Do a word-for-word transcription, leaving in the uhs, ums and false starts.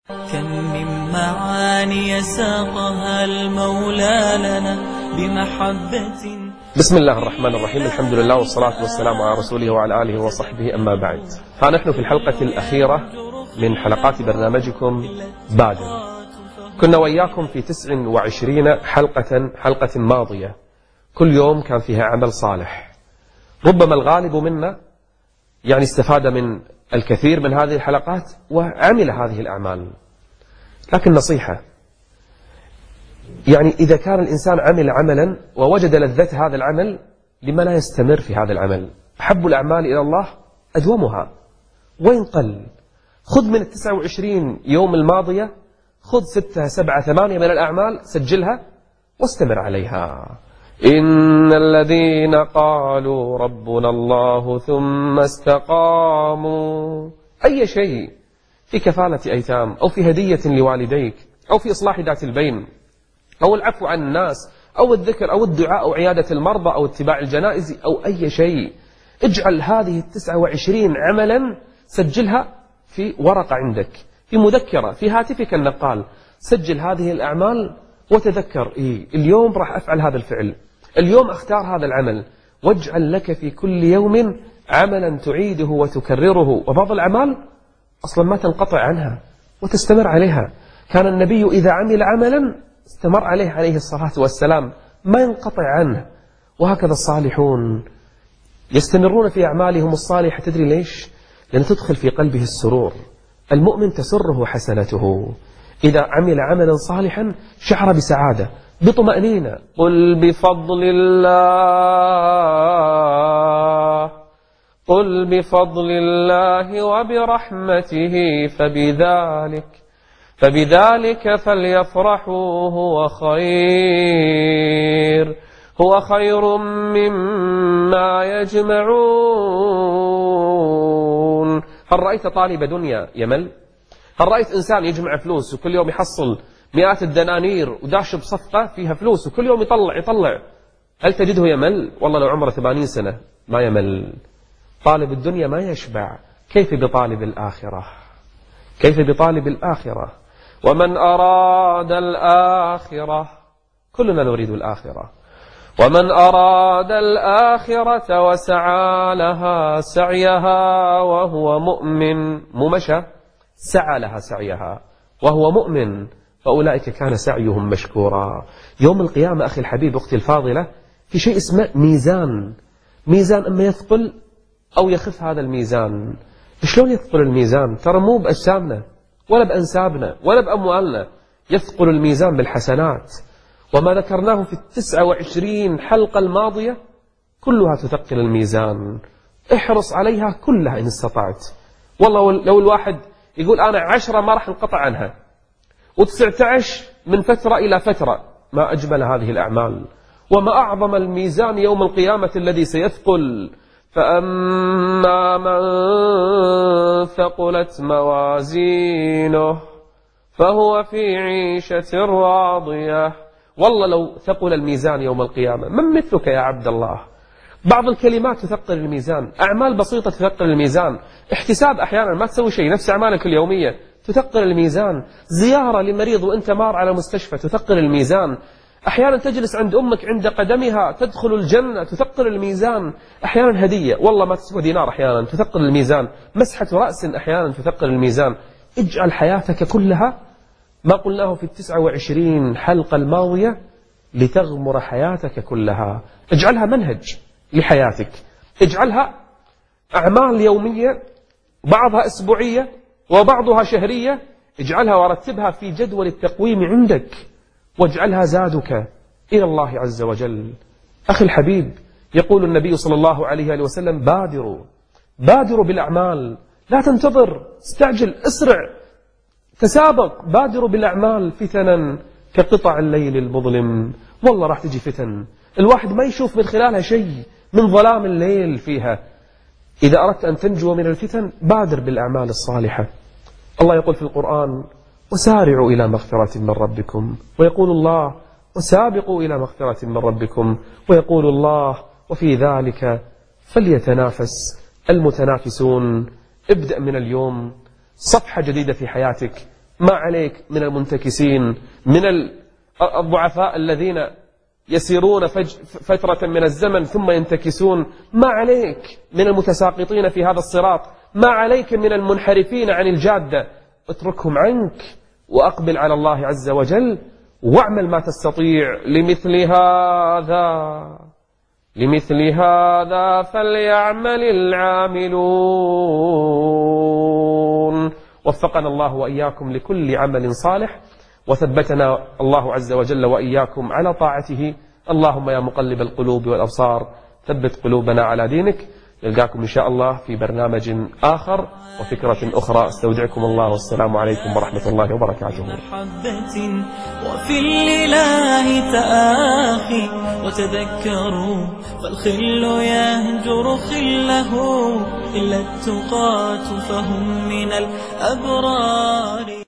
كم من معاني ساقها المولى لنا بمحبة. بسم الله الرحمن الرحيم، الحمد لله والصلاة والسلام على رسوله وعلى آله وصحبه، أما بعد. فنحن في الحلقة الأخيرة من حلقات برنامجكم بادر. كنا وإياكم في تسع وعشرين حلقة حلقة ماضية، كل يوم كان فيها عمل صالح. ربما الغالب منا يعني استفاد من الكثير من هذه الحلقات وعمل هذه الأعمال، لكن نصيحة، يعني إذا كان الإنسان عمل عملا ووجد لذة هذا العمل، لما لا يستمر في هذا العمل؟ أحب الأعمال إلى الله أدومها وإن قل. خذ من التسعة وعشرين يوم الماضية، خذ ستة سبعة ثمانية من الأعمال، سجلها واستمر عليها. إن الذين قالوا ربنا الله ثم استقاموا، أي شيء، في كفالة أيتام أو في هدية لوالديك أو في إصلاح ذات البين أو العفو عن الناس أو الذكر أو الدعاء أو عيادة المرضى أو اتباع الجنائز أو أي شيء، اجعل هذه التسعة وعشرين عملا، سجلها في ورقة عندك، في مذكرة، في هاتفك النقال، سجل هذه الأعمال وتذكر إيه اليوم راح أفعل هذا الفعل، اليوم أختار هذا العمل، واجعل لك في كل يوم عملا تعيده وتكرره. وبعض الأعمال أصلا ما تنقطع عنها وتستمر عليها. كان النبي إذا عمل عملا استمر عليه عليه الصلاة والسلام، ما ينقطع عنه. وهكذا الصالحون يستمرون في أعمالهم الصالحة. تدري ليش؟ لأن تدخل في قلبه السرور. المؤمن تسره حسنته، إذا عمل عملا صالحا شعر بسعادة بطمأنينة. قل بفضل الله قل بفضل الله وبرحمته فبذلك فبذلك فليفرحوا هو خير هو خير مما يجمعون. هل رأيت طالب دنيا يمل؟ هل رأيت إنسان يجمع فلوس وكل يوم يحصل مئات الدنانير وداش بصفقة فيها فلوس وكل يوم يطلع يطلع هل تجده يمل؟ والله لو عمره ثمانين سنة ما يمل. طالب الدنيا ما يشبع، كيف بطالب الآخرة؟ كيف بطالب الآخرة؟ ومن أراد الآخرة، كلنا نريد الآخرة، ومن أراد الآخرة وسعى لها سعيها وهو مؤمن، مو مشى، سعى لها سعيها وهو مؤمن، فأولئك كان سعيهم مشكورا. يوم القيامة أخي الحبيب أختي الفاضلة، في شيء اسمه ميزان. ميزان أما يثقل أو يخف هذا الميزان. شلون يثقل الميزان؟ ترى مو بأجسامنا ولا بأنسابنا ولا بأموالنا، يثقل الميزان بالحسنات. وما ذكرناه في التسعة وعشرين حلقة الماضية كلها تثقل الميزان. احرص عليها كلها إن استطعت. والله لو الواحد يقول أنا عشرة ما راح انقطع عنها وتسعة عشر من فترة إلى فترة، ما أجمل هذه الأعمال وما أعظم الميزان يوم القيامة الذي سيثقل. فأما من ثقلت موازينه فهو في عيشة راضية. والله لو ثقل الميزان يوم القيامة، من مثلك يا عبد الله؟ بعض الكلمات تثقل الميزان، أعمال بسيطة تثقل الميزان، احتساب أحيانا ما تسوي شيء نفس أعمالك اليومية تثقل الميزان، زيارة لمريض وأنت مار على مستشفى تثقل الميزان، أحيانا تجلس عند أمك عند قدمها تدخل الجنة تثقل الميزان، أحيانا هدية والله ما تسوى دينار أحيانا تثقل الميزان، مسحة رأس أحيانا تثقل الميزان. اجعل حياتك كلها ما قلناه في التسعة وعشرين حلقة الماضية لتغمر حياتك كلها. اجعلها منهج لحياتك، اجعلها أعمال يومية، بعضها أسبوعية وبعضها شهرية، اجعلها ورتبها في جدول التقويم عندك، واجعلها زادك إلى الله عز وجل. أخي الحبيب، يقول النبي صلى الله عليه وسلم: بادروا بادروا بالأعمال، لا تنتظر، استعجل، اسرع، تسابق، بادروا بالأعمال فتنا كقطع الليل المظلم. والله راح تجي فتن الواحد ما يشوف من خلالها شيء من ظلام الليل فيها. إذا أردت أن تنجو من الفتن بادر بالأعمال الصالحة. الله يقول في القرآن: وسارعوا إلى مغفرة من ربكم، ويقول الله: وسابقوا إلى مغفرة من ربكم، ويقول الله: وفي ذلك فليتنافس المتنافسون. ابدأ من اليوم صفحة جديدة في حياتك، ما عليك من المنتكسين، من الضعفاء الذين يسيرون فترة من الزمن ثم ينتكسون، ما عليك من المتساقطين في هذا الصراط، ما عليك من المنحرفين عن الجادة. اتركهم عنك وأقبل على الله عز وجل واعمل ما تستطيع. لمثل هذا لمثل هذا فليعمل العاملون. وفقنا الله وإياكم لكل عمل صالح، وثبتنا الله عز وجل وإياكم على طاعته. اللهم يا مقلب القلوب والأبصار ثبت قلوبنا على دينك. نلقاكم إن شاء الله في برنامج آخر وفكرة أخرى. استودعكم الله والسلام عليكم ورحمة الله وبركاته. محبة وفي الإله تآخي وتذكروا فالخل يهجر خله إلا التقاة فهم من الأبرار.